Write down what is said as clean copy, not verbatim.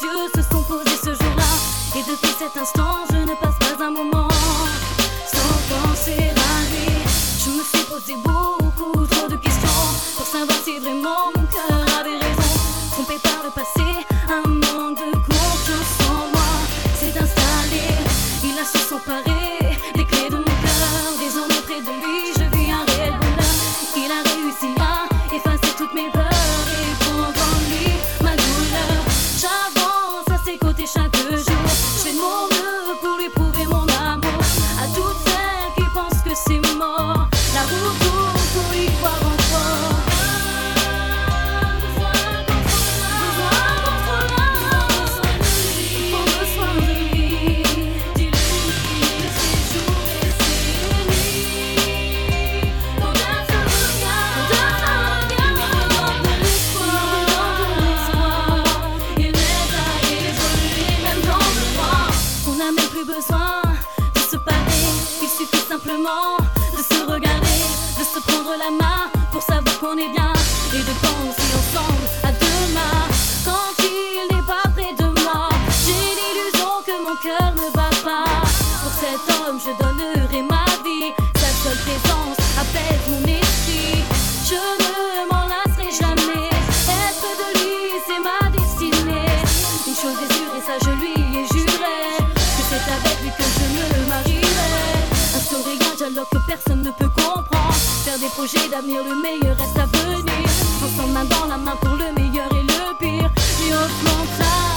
yeux se sont posés ce jour-là. Et depuis cet instant, je ne passe pas un moment sans penser à lui. Je me suis posé beaucoup trop de questions pour savoir si vraiment mon cœur avait raison. Trompé par le passé, un manque de confiance en moi s'est installé. Il a su s'emparer des clés de mon cœur. Désormais près de lui, je vis un réel bonheur. Il a réussi à effacer toutes mes peurs et prendre en lui ma douleur. J'avance à ses côtés chaque jour. Je fais de mon mieux pour lui prouver mon amour. À toutes celles qui pensent que c'est mort, la route tourne pour y croire encore. Besoin de se parler, il suffit simplement de se regarder, de se prendre la main pour savoir qu'on est bien et de penser ensemble à demain. Quand il n'est pas près de moi, j'ai l'illusion que mon cœur ne bat pas. Pour cet homme je donnerai ma vie, sa seule présence apaise mon esprit. Je ne m'en lasserai jamais, être de lui c'est ma destinée. Une chose est sûre et ça je lui ai juré, c'est avec lui que je me marierai. Instaurer un dialogue que personne ne peut comprendre. Faire des projets d'avenir, le meilleur reste à venir. Ensemble main dans la main pour le meilleur et le pire. Et au fond, ça